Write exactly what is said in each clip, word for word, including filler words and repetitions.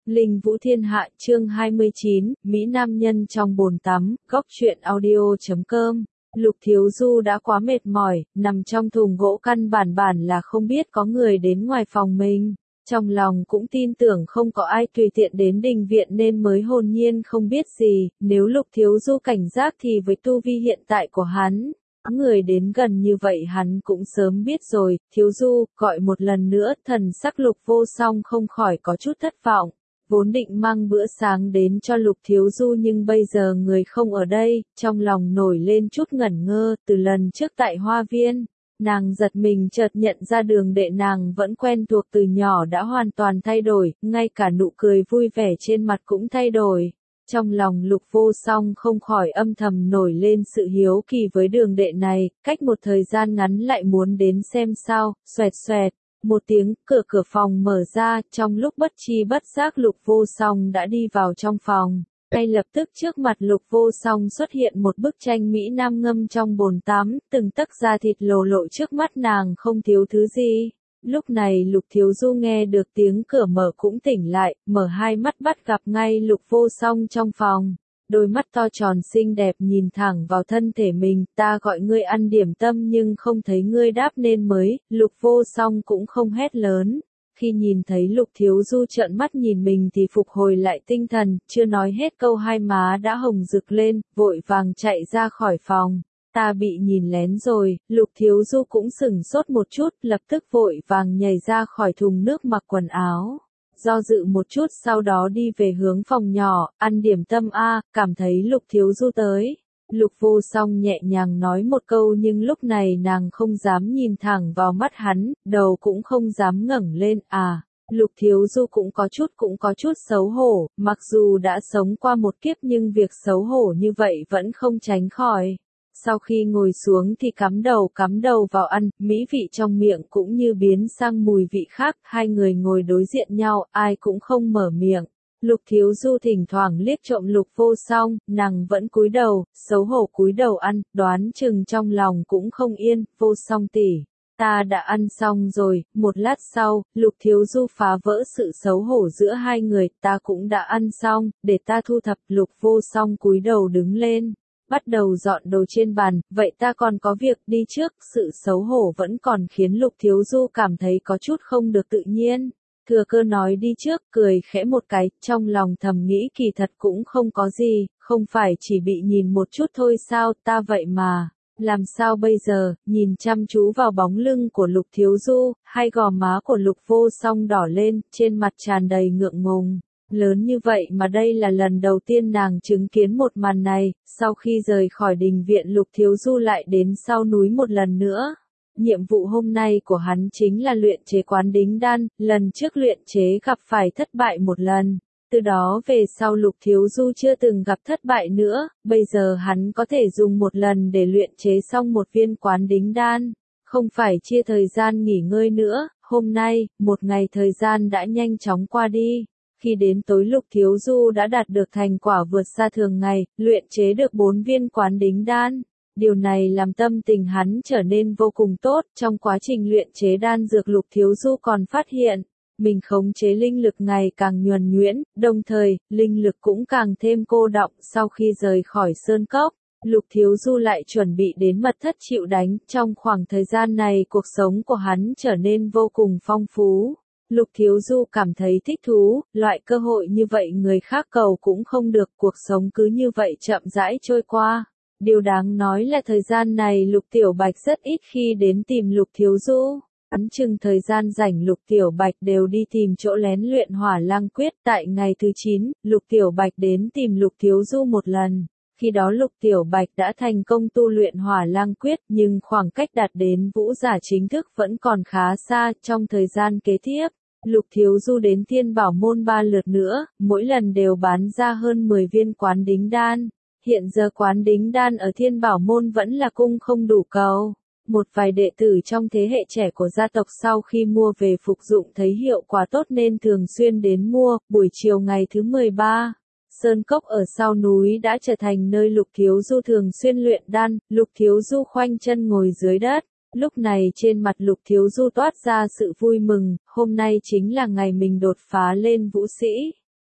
Linh Vũ Thiên Hạ chương hai mươi chín, Mỹ Nam Nhân trong bồn tắm, góc truyện audio chấm com. Lục Thiếu Du đã quá mệt mỏi, nằm trong thùng gỗ căn bản bản là không biết có người đến ngoài phòng mình. Trong lòng cũng tin tưởng không có ai tùy tiện đến đình viện nên mới hồn nhiên không biết gì, nếu Lục Thiếu Du cảnh giác thì với tu vi hiện tại của hắn, người đến gần như vậy hắn cũng sớm biết rồi. Thiếu Du, gọi một lần nữa. Thần sắc Lục Vô Song không khỏi có chút thất vọng. Vốn định mang bữa sáng đến cho Lục Thiếu Du nhưng bây giờ người không ở đây, trong lòng nổi lên chút ngẩn ngơ. Từ lần trước tại Hoa Viên, nàng giật mình chợt nhận ra đường đệ nàng vẫn quen thuộc từ nhỏ đã hoàn toàn thay đổi, ngay cả nụ cười vui vẻ trên mặt cũng thay đổi. Trong lòng Lục Vô Song không khỏi âm thầm nổi lên sự hiếu kỳ với đường đệ này, cách một thời gian ngắn lại muốn đến xem sao. Xoẹt xoẹt, một tiếng, cửa cửa phòng mở ra, trong lúc bất chi bất giác Lục Vô Song đã đi vào trong phòng. Ngay lập tức trước mặt Lục Vô Song xuất hiện một bức tranh Mỹ Nam ngâm trong bồn tắm, từng tấc da thịt lồ lộ trước mắt nàng không thiếu thứ gì. Lúc này Lục Thiếu Du nghe được tiếng cửa mở cũng tỉnh lại, mở hai mắt bắt gặp ngay Lục Vô Song trong phòng. Đôi mắt to tròn xinh đẹp nhìn thẳng vào thân thể mình. Ta gọi ngươi ăn điểm tâm nhưng không thấy ngươi đáp nên mới. Lục Vô Song cũng không hét lớn. Khi nhìn thấy Lục Thiếu Du trợn mắt nhìn mình thì phục hồi lại tinh thần, chưa nói hết câu hai má đã hồng rực lên, vội vàng chạy ra khỏi phòng. Ta bị nhìn lén rồi. Lục Thiếu Du cũng sửng sốt một chút, lập tức vội vàng nhảy ra khỏi thùng nước mặc quần áo. Do dự một chút sau đó đi về hướng phòng nhỏ, ăn điểm tâm a. Cảm thấy Lục Thiếu Du tới, Lục Vô Song nhẹ nhàng nói một câu nhưng lúc này nàng không dám nhìn thẳng vào mắt hắn, đầu cũng không dám ngẩng lên. À, Lục Thiếu Du cũng có chút cũng có chút xấu hổ, mặc dù đã sống qua một kiếp nhưng việc xấu hổ như vậy vẫn không tránh khỏi. Sau khi ngồi xuống thì cắm đầu cắm đầu vào ăn, mỹ vị trong miệng cũng như biến sang mùi vị khác. Hai người ngồi đối diện nhau, ai cũng không mở miệng. Lục Thiếu Du thỉnh thoảng liếc trộm Lục Vô Song, nàng vẫn cúi đầu, xấu hổ cúi đầu ăn, đoán chừng trong lòng cũng không yên. Vô Song tỷ, ta đã ăn xong rồi. Một lát sau, Lục Thiếu Du phá vỡ sự xấu hổ giữa hai người, ta cũng đã ăn xong, để ta thu thập. Lục Vô Song cúi đầu đứng lên, bắt đầu dọn đồ trên bàn. Vậy ta còn có việc đi trước. Sự xấu hổ vẫn còn khiến Lục Thiếu Du cảm thấy có chút không được tự nhiên. Thừa cơ nói đi trước, cười khẽ một cái, trong lòng thầm nghĩ kỳ thật cũng không có gì, không phải chỉ bị nhìn một chút thôi sao. Ta vậy mà, làm sao bây giờ? Nhìn chăm chú vào bóng lưng của Lục Thiếu Du, hai gò má của Lục Vô Song đỏ lên, trên mặt tràn đầy ngượng ngùng. Lớn như vậy mà đây là lần đầu tiên nàng chứng kiến một màn này. Sau khi rời khỏi đình viện Lục Thiếu Du lại đến sau núi một lần nữa. Nhiệm vụ hôm nay của hắn chính là luyện chế quán đính đan. Lần trước luyện chế gặp phải thất bại một lần. Từ đó về sau Lục Thiếu Du chưa từng gặp thất bại nữa. Bây giờ hắn có thể dùng một lần để luyện chế xong một viên quán đính đan. Không phải chia thời gian nghỉ ngơi nữa. Hôm nay, một ngày thời gian đã nhanh chóng qua đi. Khi đến tối Lục Thiếu Du đã đạt được thành quả vượt xa thường ngày, luyện chế được bốn viên quán đính đan. Điều này làm tâm tình hắn trở nên vô cùng tốt. Trong quá trình luyện chế đan dược Lục Thiếu Du còn phát hiện, mình khống chế linh lực ngày càng nhuần nhuyễn, đồng thời, linh lực cũng càng thêm cô đọng. Sau khi rời khỏi sơn cốc, Lục Thiếu Du lại chuẩn bị đến mật thất chịu đánh. Trong khoảng thời gian này cuộc sống của hắn trở nên vô cùng phong phú. Lục Thiếu Du cảm thấy thích thú, loại cơ hội như vậy người khác cầu cũng không được, cuộc sống cứ như vậy chậm rãi trôi qua. Điều đáng nói là thời gian này Lục Tiểu Bạch rất ít khi đến tìm Lục Thiếu Du. Ấn chừng thời gian rảnh Lục Tiểu Bạch đều đi tìm chỗ lén luyện Hỏa Lăng Quyết. Tại ngày thứ chín, Lục Tiểu Bạch đến tìm Lục Thiếu Du một lần. Khi đó Lục Tiểu Bạch đã thành công tu luyện Hỏa Lăng Quyết, nhưng khoảng cách đạt đến vũ giả chính thức vẫn còn khá xa. Trong thời gian kế tiếp, Lục Thiếu Du đến Thiên Bảo Môn ba lượt nữa, mỗi lần đều bán ra hơn mười viên quán đính đan. Hiện giờ quán đính đan ở Thiên Bảo Môn vẫn là cung không đủ cầu. Một vài đệ tử trong thế hệ trẻ của gia tộc sau khi mua về phục dụng thấy hiệu quả tốt nên thường xuyên đến mua. Buổi chiều ngày thứ mười ba, Sơn Cốc ở sau núi đã trở thành nơi Lục Thiếu Du thường xuyên luyện đan. Lục Thiếu Du khoanh chân ngồi dưới đất. Lúc này trên mặt Lục Thiếu Du toát ra sự vui mừng, hôm nay chính là ngày mình đột phá lên vũ sĩ.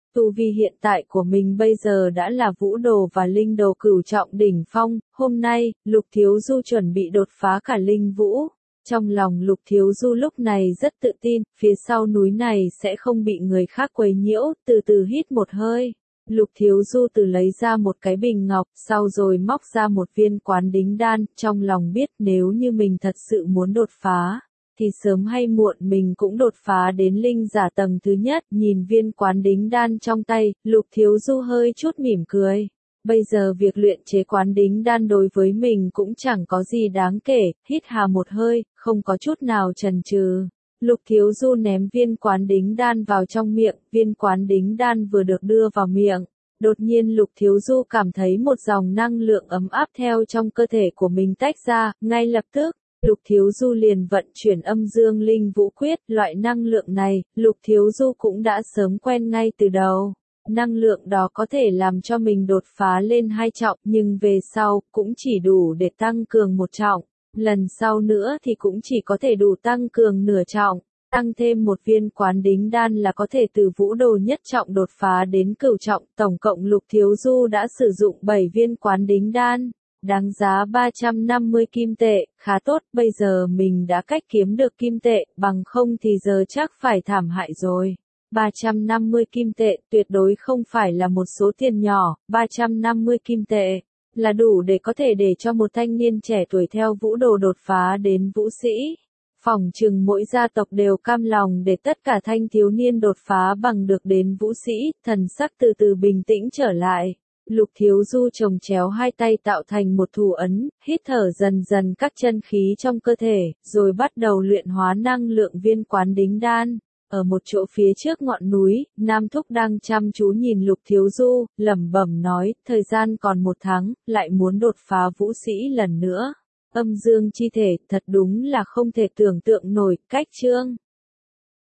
Tu vi hiện tại của mình bây giờ đã là vũ đồ và linh đồ cửu trọng đỉnh phong, hôm nay, Lục Thiếu Du chuẩn bị đột phá cả linh vũ. Trong lòng Lục Thiếu Du lúc này rất tự tin, phía sau núi này sẽ không bị người khác quấy nhiễu, từ từ hít một hơi. Lục Thiếu Du từ lấy ra một cái bình ngọc, sau rồi móc ra một viên quán đính đan, trong lòng biết nếu như mình thật sự muốn đột phá, thì sớm hay muộn mình cũng đột phá đến linh giả tầng thứ nhất. Nhìn viên quán đính đan trong tay, Lục Thiếu Du hơi chút mỉm cười. Bây giờ việc luyện chế quán đính đan đối với mình cũng chẳng có gì đáng kể, hít hà một hơi, không có chút nào chần chừ. Lục Thiếu Du ném viên quán đính đan vào trong miệng, viên quán đính đan vừa được đưa vào miệng. Đột nhiên Lục Thiếu Du cảm thấy một dòng năng lượng ấm áp theo trong cơ thể của mình tách ra, ngay lập tức, Lục Thiếu Du liền vận chuyển âm dương linh vũ quyết, loại năng lượng này, Lục Thiếu Du cũng đã sớm quen ngay từ đầu. Năng lượng đó có thể làm cho mình đột phá lên hai trọng, nhưng về sau, cũng chỉ đủ để tăng cường một trọng. Lần sau nữa thì cũng chỉ có thể đủ tăng cường nửa trọng. Tăng thêm một viên quán đính đan là có thể từ vũ đồ nhất trọng đột phá đến cửu trọng. Tổng cộng Lục Thiếu Du đã sử dụng bảy viên quán đính đan. Đáng giá ba trăm năm mươi kim tệ, khá tốt, bây giờ mình đã cách kiếm được kim tệ, bằng không thì giờ chắc phải thảm hại rồi. ba trăm năm mươi kim tệ tuyệt đối không phải là một số tiền nhỏ, ba trăm năm mươi kim tệ là đủ để có thể để cho một thanh niên trẻ tuổi theo vũ đồ đột phá đến vũ sĩ. Phỏng chừng mỗi gia tộc đều cam lòng để tất cả thanh thiếu niên đột phá bằng được đến vũ sĩ, thần sắc từ từ bình tĩnh trở lại. Lục Thiếu Du chồng chéo hai tay tạo thành một thủ ấn, hít thở dần dần các chân khí trong cơ thể, rồi bắt đầu luyện hóa năng lượng viên quán đính đan. Ở một chỗ phía trước ngọn núi, Nam Thúc đang chăm chú nhìn Lục Thiếu Du, lẩm bẩm nói, thời gian còn một tháng, lại muốn đột phá vũ sĩ lần nữa. Âm dương chi thể, thật đúng là không thể tưởng tượng nổi, cách chương.